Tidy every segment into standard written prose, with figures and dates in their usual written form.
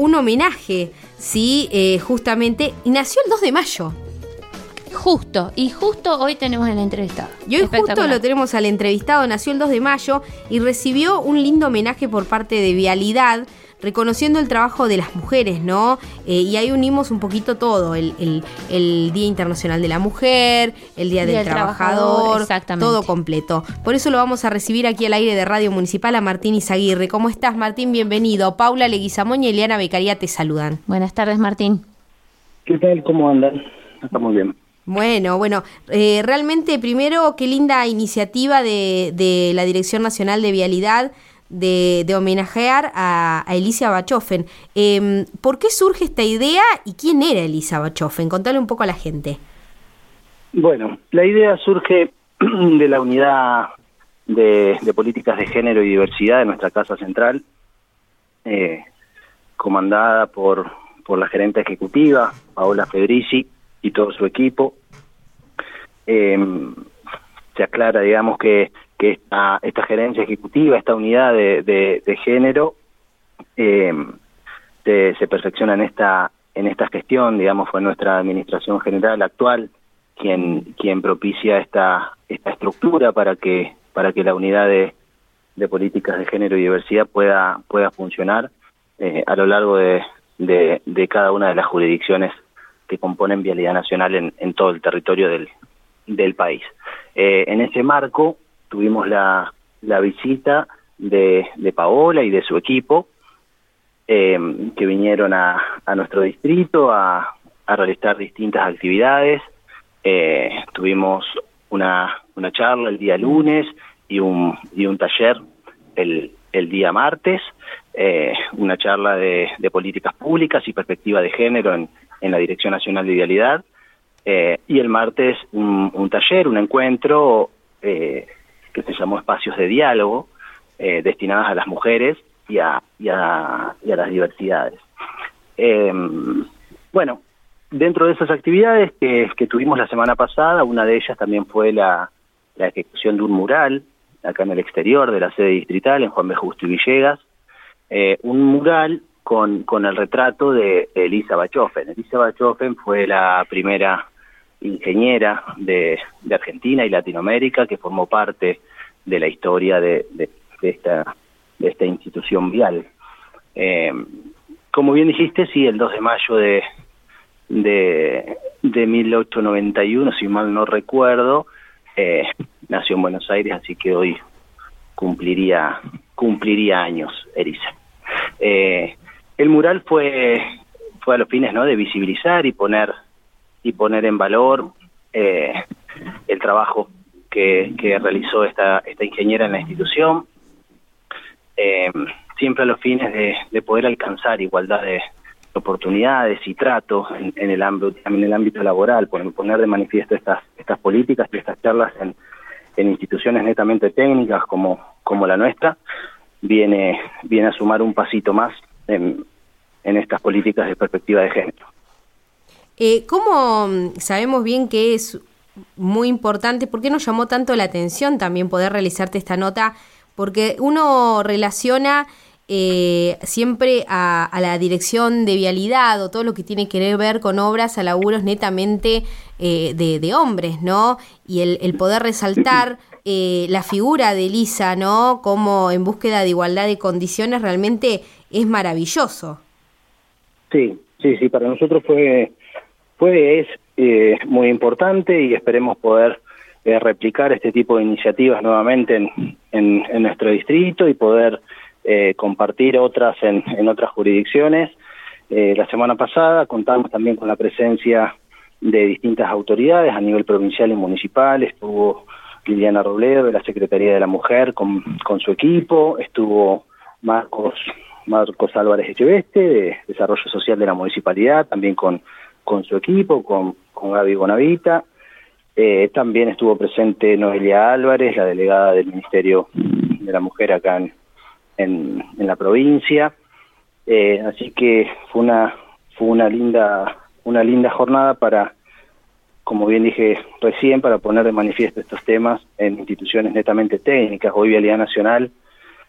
un homenaje, ¿sí? Justamente, y nació el 2 de mayo. Justo hoy tenemos el entrevistado. Y hoy justo lo tenemos al entrevistado, nació el 2 de mayo y recibió un lindo homenaje por parte de Vialidad, reconociendo el trabajo de las mujeres, ¿no? Y ahí unimos un poquito todo, el Día Internacional de la Mujer, el Día del Trabajador, todo completo. Por eso lo vamos a recibir aquí al aire de Radio Municipal a Martín Izaguirre. ¿Cómo estás, Martín? Bienvenido. Paula Leguizamón y Eliana Beccaria te saludan. Buenas tardes, Martín. ¿Qué tal? ¿Cómo andan? Estamos bien. Bueno, realmente primero qué linda iniciativa de la Dirección Nacional de Vialidad de homenajear a Elisa Bachofen. ¿Por qué surge esta idea y quién era Elisa Bachofen? Contale un poco a la gente. Bueno, la idea surge de la unidad de políticas de género y diversidad de nuestra Casa Central, comandada por la gerente ejecutiva, Paola Federici, y todo su equipo. Se aclara, digamos, que esta gerencia ejecutiva, esta unidad de género, se perfecciona en esta gestión, digamos, fue nuestra administración general actual quien propicia esta estructura para que la unidad de políticas de género y diversidad pueda funcionar a lo largo de cada una de las jurisdicciones que componen Vialidad Nacional en todo el territorio del país. En ese marco tuvimos la visita de Paola y de su equipo, que vinieron a nuestro distrito a realizar distintas actividades. Tuvimos una charla el día lunes y un taller el día martes, una charla de políticas públicas y perspectiva de género en la Dirección Nacional de Vialidad, y el martes un taller, un encuentro que se llamó Espacios de Diálogo, destinadas a las mujeres y a las diversidades. Bueno, dentro de esas actividades que tuvimos la semana pasada, una de ellas también fue la ejecución de un mural acá en el exterior de la sede distrital, en Juan B. Justo y Villegas, un mural con el retrato de Elisa Bachofen. Elisa Bachofen fue la primera ingeniera de Argentina y Latinoamérica que formó parte de la historia de esta institución vial. Como bien dijiste, sí, el 2 de mayo de 1891, si mal no recuerdo, nació en Buenos Aires, así que hoy cumpliría años Elisa. El mural fue a los fines, ¿no?, de visibilizar y poner en valor el trabajo que realizó esta ingeniera en la institución, siempre a los fines de poder alcanzar igualdad de oportunidades y tratos en el ámbito laboral, poner de manifiesto estas políticas y estas charlas en instituciones netamente técnicas como la nuestra, viene a sumar un pasito más en estas políticas de perspectiva de género. ¿Cómo sabemos bien que es muy importante? ¿Por qué nos llamó tanto la atención también poder realizarte esta nota? Porque uno relaciona siempre a la dirección de vialidad o todo lo que tiene que ver con obras a laburos netamente de hombres, ¿no? Y el poder resaltar la figura de Elisa, ¿no?, como en búsqueda de igualdad de condiciones, realmente es maravilloso. Sí, para nosotros es muy importante y esperemos poder replicar este tipo de iniciativas nuevamente en nuestro distrito y poder compartir otras en otras jurisdicciones. La semana pasada contamos también con la presencia de distintas autoridades a nivel provincial y municipal. Estuvo Liliana Robledo de la Secretaría de la Mujer con su equipo, estuvo Marcos Álvarez Echeveste de Desarrollo Social de la Municipalidad, también con su equipo, con Gaby Bonavita. También estuvo presente Noelia Álvarez, la delegada del Ministerio de la Mujer acá en la provincia. Así que fue una linda jornada para, como bien dije recién, para poner de manifiesto estos temas en instituciones netamente técnicas. Hoy Vialidad Nacional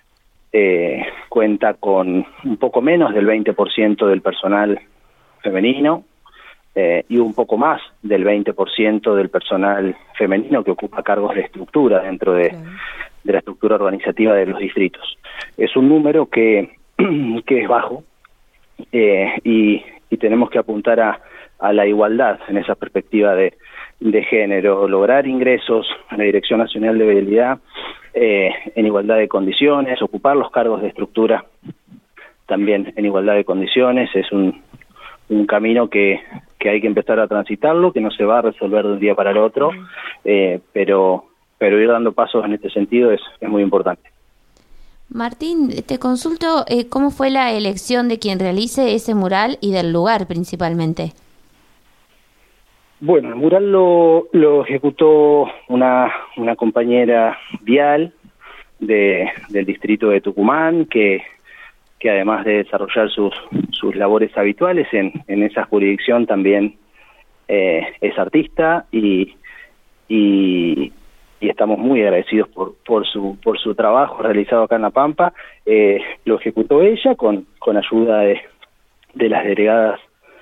cuenta con un poco menos del 20% del personal femenino y un poco más del 20% del personal femenino que ocupa cargos de estructura dentro de la estructura organizativa de los distritos. Es un número que es bajo y tenemos que apuntar a la igualdad en esa perspectiva de género, lograr ingresos a la Dirección Nacional de Vialidad en igualdad de condiciones, ocupar los cargos de estructura también en igualdad de condiciones. Es un camino que hay que empezar a transitarlo, que no se va a resolver de un día para el otro, pero ir dando pasos en este sentido es muy importante. Martín, te consulto cómo fue la elección de quien realice ese mural y del lugar principalmente. Bueno, el mural lo ejecutó una compañera vial del distrito de Tucumán, que además de desarrollar sus labores habituales en esa jurisdicción, también es artista y estamos muy agradecidos por su trabajo realizado acá en La Pampa. Lo ejecutó ella con ayuda de las delegadas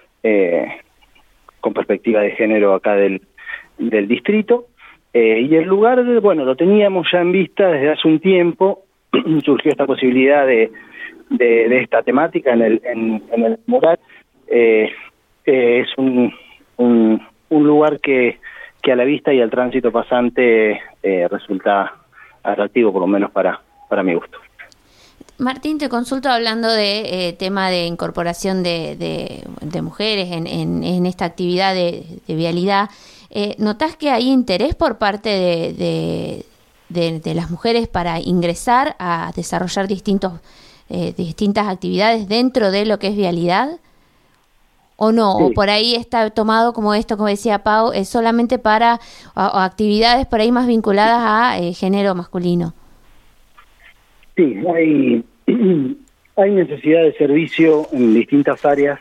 con perspectiva de género acá del distrito, y el lugar, bueno, lo teníamos ya en vista desde hace un tiempo. Surgió esta posibilidad de esta temática en el mural. Es un lugar que a la vista y al tránsito pasante resulta atractivo, por lo menos para mi gusto. Martín, te consulto hablando de tema de incorporación de mujeres en esta actividad de vialidad. ¿Notás que hay interés por parte de las mujeres para ingresar a desarrollar distintas actividades dentro de lo que es vialidad? ¿O no? Sí. ¿O por ahí está tomado como esto, como decía Pau, es solamente para actividades por ahí más vinculadas a género masculino? Sí, hay necesidad de servicio en distintas áreas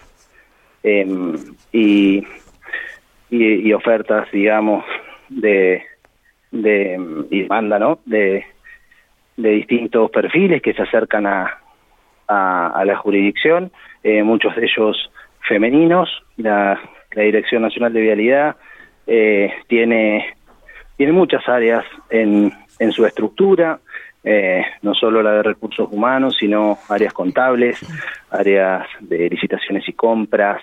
y ofertas, digamos, y demanda, ¿no? de distintos perfiles que se acercan a la jurisdicción, muchos de ellos femeninos. La Dirección Nacional de Vialidad tiene muchas áreas en su estructura. No solo la de recursos humanos, sino áreas contables, áreas de licitaciones y compras,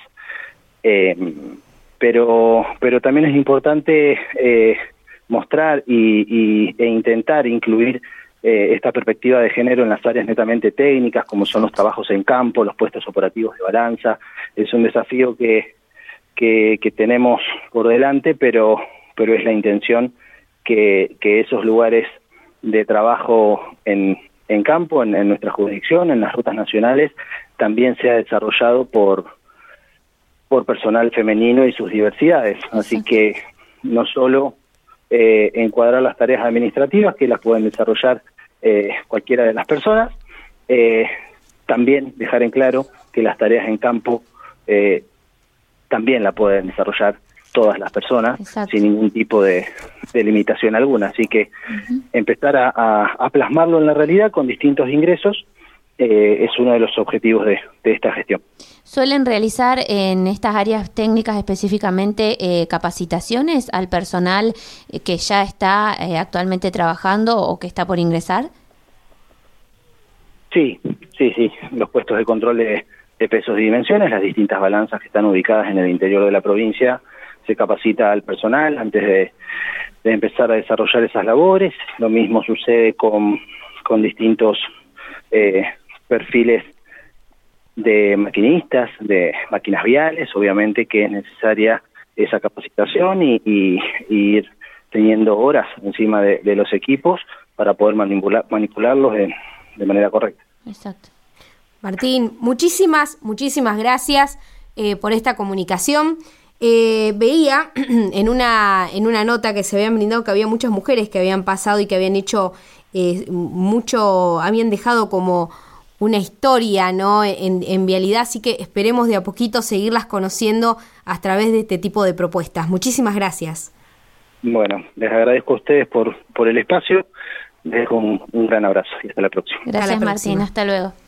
pero también es importante mostrar e intentar incluir esta perspectiva de género en las áreas netamente técnicas, como son los trabajos en campo, los puestos operativos de balanza. Es un desafío que tenemos por delante, pero es la intención que esos lugares de trabajo en campo, en nuestra jurisdicción, en las rutas nacionales, también sea desarrollado por personal femenino y sus diversidades. Así que no solo encuadrar las tareas administrativas, que las pueden desarrollar cualquiera de las personas, también dejar en claro que las tareas en campo también la pueden desarrollar todas las personas. Exacto. Sin ningún tipo de limitación alguna. Así que empezar a plasmarlo en la realidad con distintos ingresos es uno de los objetivos de esta gestión. ¿Suelen realizar en estas áreas técnicas específicamente capacitaciones al personal que ya está actualmente trabajando o que está por ingresar? Sí. Los puestos de control de pesos y dimensiones, las distintas balanzas que están ubicadas en el interior de la provincia, se capacita al personal antes de empezar a desarrollar esas labores. Lo mismo sucede con distintos perfiles de maquinistas, de máquinas viales. Obviamente que es necesaria esa capacitación y ir teniendo horas encima de los equipos para poder manipularlos de manera correcta. Exacto. Martín, muchísimas gracias por esta comunicación. Veía en una nota que se habían brindado que había muchas mujeres que habían pasado y que habían hecho habían dejado como una historia, ¿no? en vialidad, así que esperemos de a poquito seguirlas conociendo a través de este tipo de propuestas. Muchísimas gracias. Bueno, les agradezco a ustedes por el espacio Les dejo un gran abrazo y hasta la próxima. Gracias, Martín. Hasta luego.